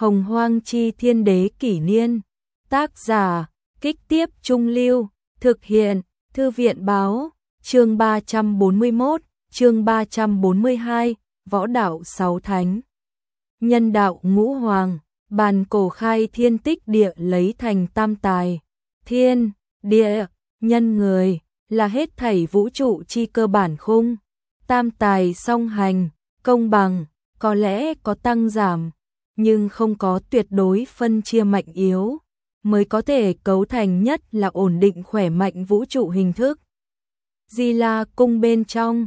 Hồng Hoang chi thiên đế kỷ niên. Tác giả, Kích Tiếp Trung Lưu, thực hiện, Thư viện báo, chương 341, chương 342, Võ đạo sáu thánh. Nhân đạo ngũ hoàng, bàn cổ khai thiên tích địa lấy thành tam tài. Thiên, địa, nhân người, là hết thảy vũ trụ chi cơ bản khung. Tam tài song hành, công bằng, có lẽ có tăng giảm, nhưng không có tuyệt đối phân chia mạnh yếu, mới có thể cấu thành nhất là ổn định khỏe mạnh vũ trụ hình thức. Di La cung bên trong,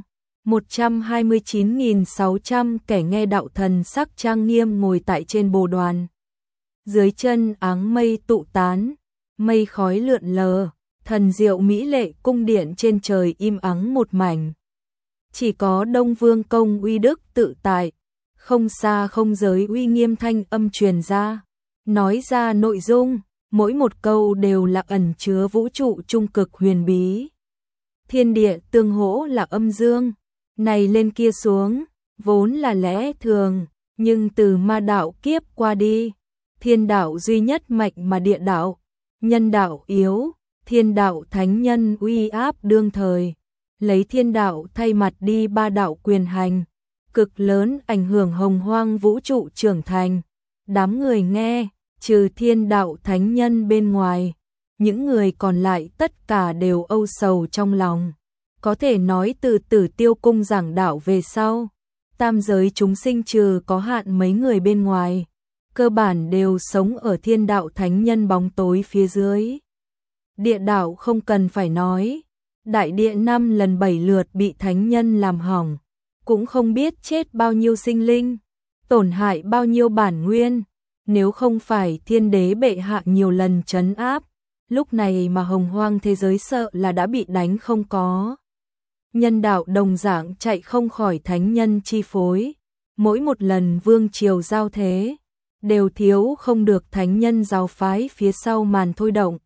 129.600 kẻ nghe đạo thần sắc trang nghiêm ngồi tại trên bồ đoàn. Dưới chân áng mây tụ tán, mây khói lượn lờ, thần diệu mỹ lệ cung điện trên trời im ắng một mảnh. Chỉ có Đông Vương công uy đức tự tại, không xa không giới uy nghiêm thanh âm truyền ra, nói ra nội dung, mỗi một câu đều là ẩn chứa vũ trụ trung cực huyền bí. Thiên địa tương hỗ là âm dương, này lên kia xuống, vốn là lẽ thường, nhưng từ ma đạo kiếp qua đi, thiên đạo duy nhất mạnh mà địa đạo, nhân đạo yếu, thiên đạo thánh nhân uy áp đương thời, lấy thiên đạo thay mặt đi ba đạo quyền hành, cực lớn ảnh hưởng hồng hoang vũ trụ trưởng thành. Đám người nghe, trừ thiên đạo thánh nhân bên ngoài, những người còn lại tất cả đều âu sầu trong lòng. Có thể nói từ Tử Tiêu cung giảng đạo về sau, tam giới chúng sinh trừ có hạn mấy người bên ngoài, cơ bản đều sống ở thiên đạo thánh nhân bóng tối phía dưới. Địa đạo không cần phải nói, đại địa 5 lần 7 lượt bị thánh nhân làm hỏng, cũng không biết chết bao nhiêu sinh linh, tổn hại bao nhiêu bản nguyên, nếu không phải thiên đế bệ hạ nhiều lần trấn áp, lúc này mà hồng hoang thế giới sợ là đã bị đánh không có. Nhân đạo đồng dạng chạy không khỏi thánh nhân chi phối, mỗi một lần vương triều giao thế, đều thiếu không được thánh nhân giáo phái phía sau màn thôi động.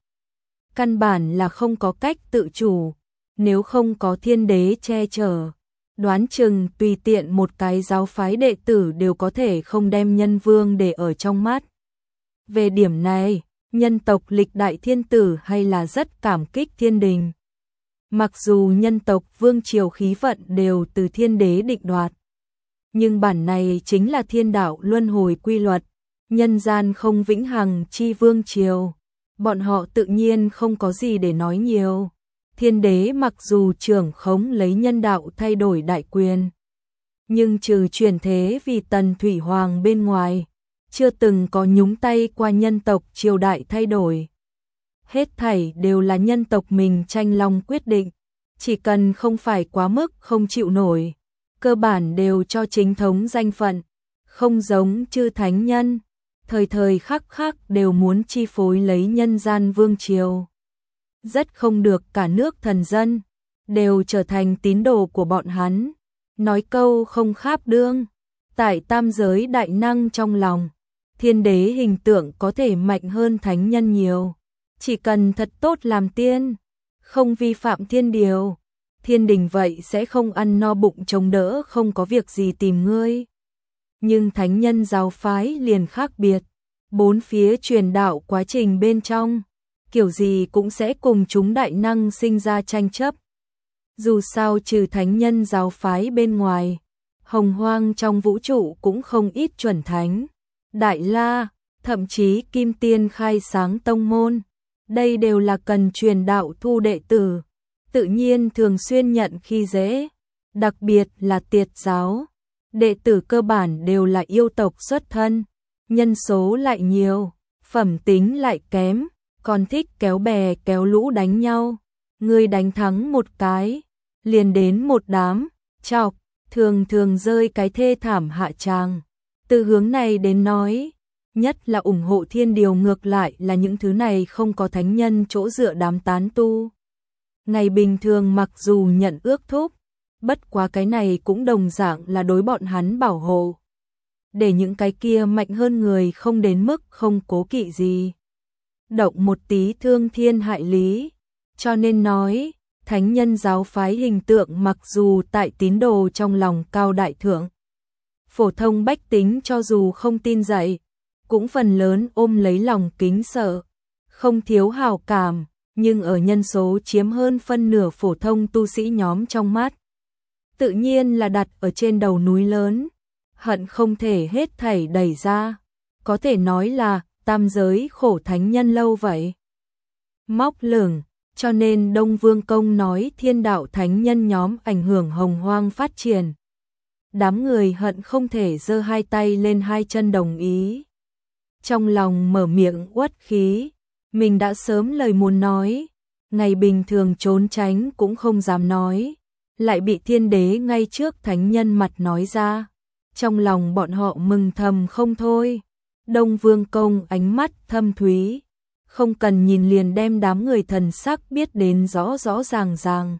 Căn bản là không có cách tự chủ, nếu không có thiên đế che chở, đoán chừng tùy tiện một cái giáo phái đệ tử đều có thể không đem nhân vương để ở trong mắt. Về điểm này, nhân tộc lịch đại thiên tử hay là rất cảm kích thiên đình. Mặc dù nhân tộc vương triều khí vận đều từ thiên đế định đoạt, nhưng bản này chính là thiên đạo luân hồi quy luật, nhân gian không vĩnh hằng chi vương triều, bọn họ tự nhiên không có gì để nói nhiều. Thiên đế mặc dù trưởng khống lấy nhân đạo thay đổi đại quyền, nhưng trừ chuyển thế vì Tần Thủy Hoàng bên ngoài, chưa từng có nhúng tay qua nhân tộc triều đại thay đổi. Hết thảy đều là nhân tộc mình tranh long quyết định, chỉ cần không phải quá mức không chịu nổi, cơ bản đều cho chính thống danh phận, không giống chư thánh nhân, thời thời khắc khắc đều muốn chi phối lấy nhân gian vương triều. Rất không được cả nước thần dân, đều trở thành tín đồ của bọn hắn, nói câu không kháp đương, tại tam giới đại năng trong lòng, thiên đế hình tượng có thể mạnh hơn thánh nhân nhiều. Chỉ cần thật tốt làm tiên, không vi phạm thiên điều, thiên đình vậy sẽ không ăn no bụng chống đỡ không có việc gì tìm ngươi. Nhưng thánh nhân giáo phái liền khác biệt, bốn phía truyền đạo quá trình bên trong, kiểu gì cũng sẽ cùng chúng đại năng sinh ra tranh chấp. Dù sao trừ thánh nhân giáo phái bên ngoài, hồng hoang trong vũ trụ cũng không ít chuẩn thánh, đại la, thậm chí kim tiên khai sáng tông môn. Đây đều là cần truyền đạo thu đệ tử, tự nhiên thường xuyên nhận khi dễ, đặc biệt là tiệt giáo. Đệ tử cơ bản đều là yêu tộc xuất thân, nhân số lại nhiều, phẩm tính lại kém, còn thích kéo bè kéo lũ đánh nhau. Người đánh thắng một cái, liền đến một đám, chọc, thường thường rơi cái thê thảm hạ tràng. Từ hướng này đến nói, nhất là ủng hộ thiên điều ngược lại là những thứ này không có thánh nhân chỗ dựa đám tán tu. Ngày bình thường mặc dù nhận ước thúc, bất quá cái này cũng đồng dạng là đối bọn hắn bảo hộ. Để những cái kia mạnh hơn người không đến mức không cố kỵ gì. Động một tí thương thiên hại lý, cho nên nói, thánh nhân giáo phái hình tượng mặc dù tại tín đồ trong lòng cao đại thượng. Phổ thông bách tính cho dù không tin dạy, cũng phần lớn ôm lấy lòng kính sợ, không thiếu hào cảm, nhưng ở nhân số chiếm hơn phân nửa phổ thông tu sĩ nhóm trong mắt. Tự nhiên là đặt ở trên đầu núi lớn, hận không thể hết thảy đẩy ra, có thể nói là tam giới khổ thánh nhân lâu vậy. Móc lửng, cho nên Đông Vương Công nói thiên đạo thánh nhân nhóm ảnh hưởng hồng hoang phát triển. Đám người hận không thể giơ hai tay lên hai chân đồng ý. Trong lòng mở miệng uất khí, mình đã sớm lời muốn nói, ngày bình thường trốn tránh cũng không dám nói, lại bị thiên đế ngay trước thánh nhân mặt nói ra. Trong lòng bọn họ mừng thầm không thôi. Đông Vương Công ánh mắt thâm thúy, không cần nhìn liền đem đám người thần sắc biết đến rõ rõ ràng ràng.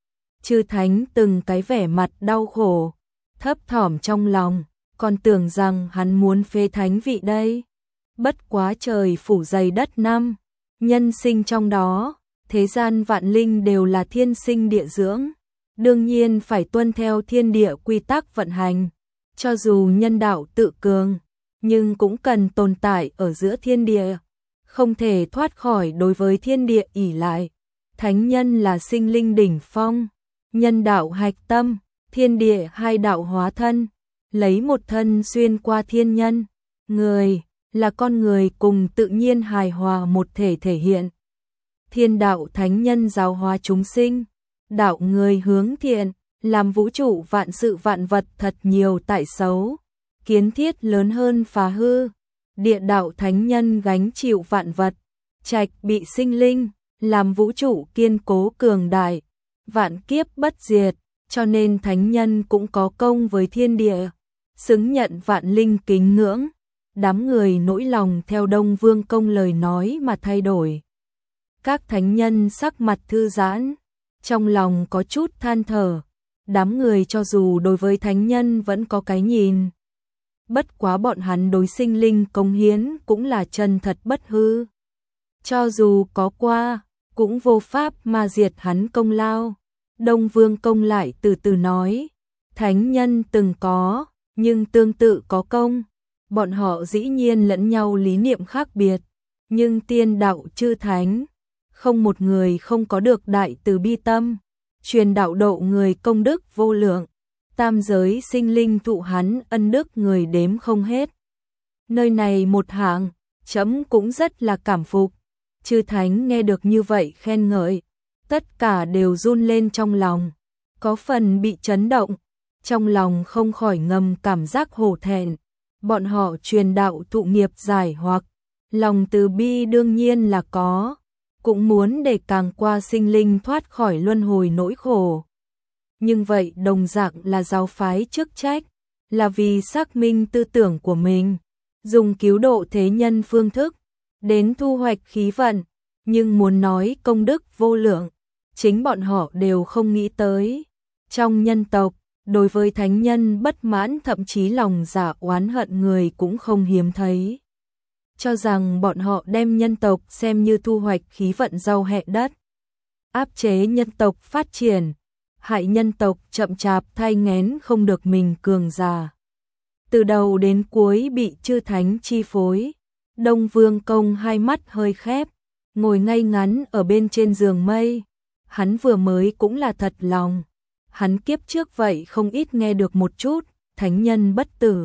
Chư thánh từng cái vẻ mặt đau khổ, thấp thỏm trong lòng, còn tưởng rằng hắn muốn phế thánh vị đây. Bất quá trời phủ dày đất năm, nhân sinh trong đó, thế gian vạn linh đều là thiên sinh địa dưỡng, đương nhiên phải tuân theo thiên địa quy tắc vận hành. Cho dù nhân đạo tự cường, nhưng cũng cần tồn tại ở giữa thiên địa, không thể thoát khỏi đối với thiên địa ỷ lại. Thánh nhân là sinh linh đỉnh phong, nhân đạo hạch tâm, thiên địa hai đạo hóa thân, lấy một thân xuyên qua thiên nhân. Người là con người cùng tự nhiên hài hòa một thể thể hiện. Thiên đạo thánh nhân giáo hóa chúng sinh, đạo người hướng thiện, làm vũ trụ vạn sự vạn vật thật nhiều tại xấu, kiến thiết lớn hơn phá hư. Địa đạo thánh nhân gánh chịu vạn vật, trạch bị sinh linh, làm vũ trụ kiên cố cường đại, vạn kiếp bất diệt, cho nên thánh nhân cũng có công với thiên địa, xứng nhận vạn linh kính ngưỡng. Đám người nỗi lòng theo Đông Vương Công lời nói mà thay đổi. Các thánh nhân sắc mặt thư giãn, trong lòng có chút than thở. Đám người cho dù đối với thánh nhân vẫn có cái nhìn, bất quá bọn hắn đối sinh linh cống hiến cũng là chân thật bất hư. Cho dù có qua, cũng vô pháp mà diệt hắn công lao. Đông Vương Công lại từ từ nói, thánh nhân từng có, nhưng tương tự có công. Bọn họ dĩ nhiên lẫn nhau lý niệm khác biệt, nhưng tiên đạo chư thánh, không một người không có được đại từ bi tâm, truyền đạo độ người công đức vô lượng. Tam giới sinh linh thụ hắn ân đức người đếm không hết. Nơi này một hạng, chấm cũng rất là cảm phục. Chư thánh nghe được như vậy khen ngợi, tất cả đều run lên trong lòng, có phần bị chấn động, trong lòng không khỏi ngầm cảm giác hổ thẹn. Bọn họ truyền đạo thụ nghiệp giải hoặc, lòng từ bi đương nhiên là có, cũng muốn để càng qua sinh linh thoát khỏi luân hồi nỗi khổ. Nhưng vậy đồng dạng là giáo phái chức trách, là vì xác minh tư tưởng của mình, dùng cứu độ thế nhân phương thức, đến thu hoạch khí vận, nhưng muốn nói công đức vô lượng, chính bọn họ đều không nghĩ tới. Trong nhân tộc, đối với thánh nhân bất mãn thậm chí lòng dạ oán hận người cũng không hiếm thấy. Cho rằng bọn họ đem nhân tộc xem như thu hoạch khí vận rau hẹ đất, áp chế nhân tộc phát triển, hại nhân tộc chậm chạp thai nghén không được mình cường già. Từ đầu đến cuối bị chư thánh chi phối. Đông Vương Công hai mắt hơi khép, ngồi ngay ngắn ở bên trên giường mây. Hắn vừa mới cũng là thật lòng. Hắn kiếp trước vậy không ít nghe được một chút, thánh nhân bất tử,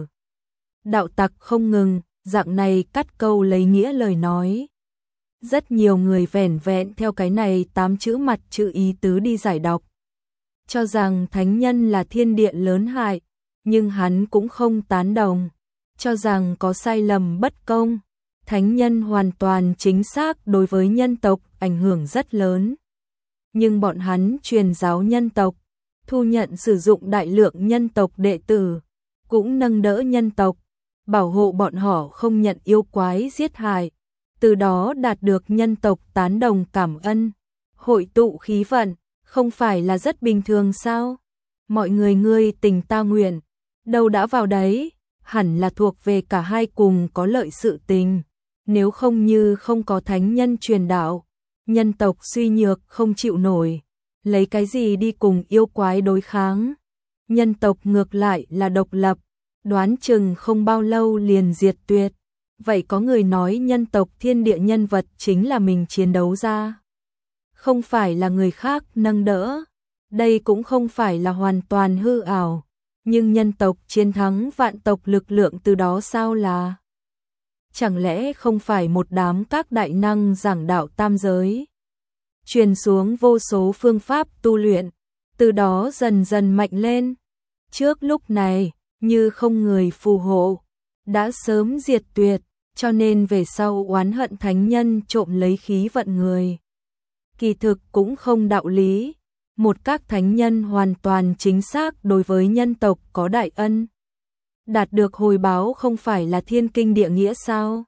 đạo tặc không ngừng, dạng này cắt câu lấy nghĩa lời nói. Rất nhiều người vẻn vẹn theo cái này 8 chữ mặt chữ ý tứ đi giải đọc, cho rằng thánh nhân là thiên địa lớn hại, nhưng hắn cũng không tán đồng, cho rằng có sai lầm bất công. Thánh nhân hoàn toàn chính xác đối với nhân tộc ảnh hưởng rất lớn. Nhưng bọn hắn truyền giáo nhân tộc, thu nhận sử dụng đại lượng nhân tộc đệ tử, cũng nâng đỡ nhân tộc, bảo hộ bọn họ không nhận yêu quái giết hại, từ đó đạt được nhân tộc tán đồng cảm ơn, hội tụ khí vận, không phải là rất bình thường sao? Mọi người ngươi tình ta nguyện, đâu đã vào đấy, hẳn là thuộc về cả hai cùng có lợi sự tình. Nếu không như không có thánh nhân truyền đạo, nhân tộc suy nhược không chịu nổi, lấy cái gì đi cùng yêu quái đối kháng? Nhân tộc ngược lại là độc lập, đoán chừng không bao lâu liền diệt tuyệt. Vậy có người nói nhân tộc thiên địa nhân vật chính là mình chiến đấu ra. Không phải là người khác nâng đỡ. Đây cũng không phải là hoàn toàn hư ảo. Nhưng nhân tộc chiến thắng vạn tộc lực lượng từ đó sao là? Chẳng lẽ không phải một đám các đại năng giảng đạo tam giới? Truyền xuống vô số phương pháp tu luyện, từ đó dần dần mạnh lên. Trước lúc này, như không người phù hộ, đã sớm diệt tuyệt, cho nên về sau oán hận thánh nhân trộm lấy khí vận người. Kỳ thực cũng không đạo lý, một các thánh nhân hoàn toàn chính xác đối với nhân tộc có đại ân. Đạt được hồi báo không phải là thiên kinh địa nghĩa sao?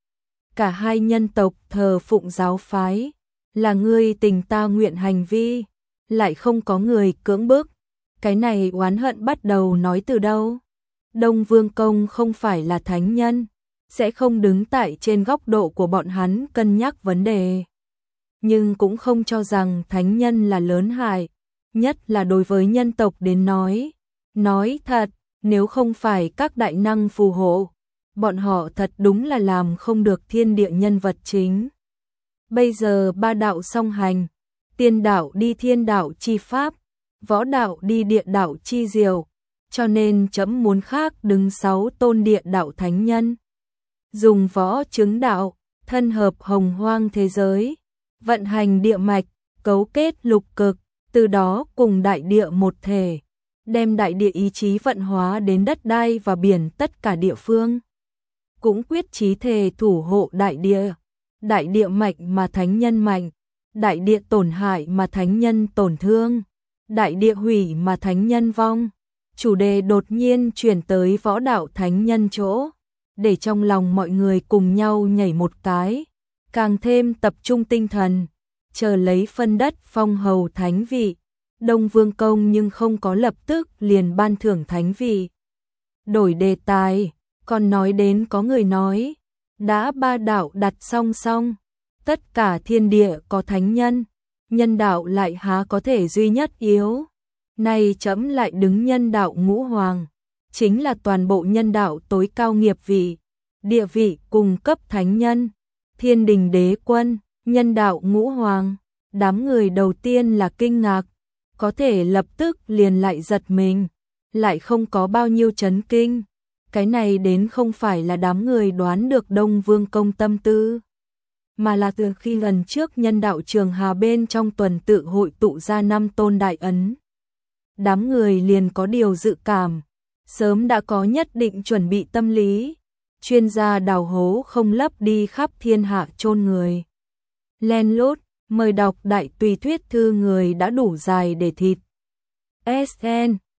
Cả hai nhân tộc thờ phụng giáo phái, là ngươi tình ta nguyện hành vi, lại không có người cưỡng bức. Cái này oán hận bắt đầu nói từ đâu? Đông Vương Công không phải là thánh nhân, sẽ không đứng tại trên góc độ của bọn hắn cân nhắc vấn đề. Nhưng cũng không cho rằng thánh nhân là lớn hại, nhất là đối với nhân tộc đến nói. Nói thật, nếu không phải các đại năng phù hộ, bọn họ thật đúng là làm không được thiên địa nhân vật chính. Bây giờ ba đạo song hành, tiên đạo đi thiên đạo chi pháp, võ đạo đi địa đạo chi diệu, cho nên chấm muốn khác đứng 6 tôn địa đạo thánh nhân. Dùng võ chứng đạo, thân hợp hồng hoang thế giới, vận hành địa mạch, cấu kết lục cực, từ đó cùng đại địa một thể, đem đại địa ý chí vận hóa đến đất đai và biển tất cả địa phương. Cũng quyết chí thề thủ hộ đại địa mạnh mà thánh nhân mạnh, đại địa tổn hại mà thánh nhân tổn thương, đại địa hủy mà thánh nhân vong. Chủ đề đột nhiên chuyển tới võ đạo thánh nhân chỗ, để trong lòng mọi người cùng nhau nhảy một cái, càng thêm tập trung tinh thần, chờ lấy phân đất phong hầu thánh vị. Đông Vương Công nhưng không có lập tức liền ban thưởng thánh vị. Đổi đề tài, còn nói đến có người nói, đã ba đạo đặt song song, tất cả thiên địa có thánh nhân, nhân đạo lại há có thể duy nhất yếu. Này chấm lại đứng nhân đạo ngũ hoàng, chính là toàn bộ nhân đạo tối cao nghiệp vị, địa vị cùng cấp thánh nhân, thiên đình đế quân, nhân đạo ngũ hoàng. Đám người đầu tiên là kinh ngạc, có thể lập tức liền lại giật mình, lại không có bao nhiêu chấn kinh. Cái này đến không phải là đám người đoán được Đông Vương Công tâm tư, mà là từ khi lần trước nhân đạo trường Hà bên trong tuần tự hội tụ ra 5 tôn đại ấn. Đám người liền có điều dự cảm, sớm đã có nhất định chuẩn bị tâm lý, chuyên gia đào hố không lấp đi khắp thiên hạ chôn người. Len lút, mời đọc đại tùy thuyết thư người đã đủ dài để thịt. SN